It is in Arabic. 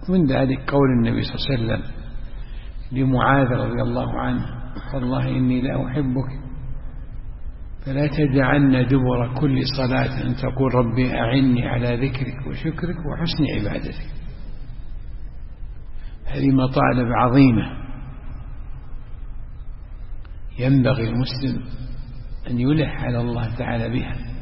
من ذلك قول النبي صلى الله عليه وسلم لمعاذ رضي الله عنه: والله إني لا أحبك فلا تدعن دبر كل صلاة أن تقول ربي أعني على ذكرك وشكرك وحسن عبادتك. هذه مطالب عظيمة ينبغي المسلم أن يلح على الله تعالى بها.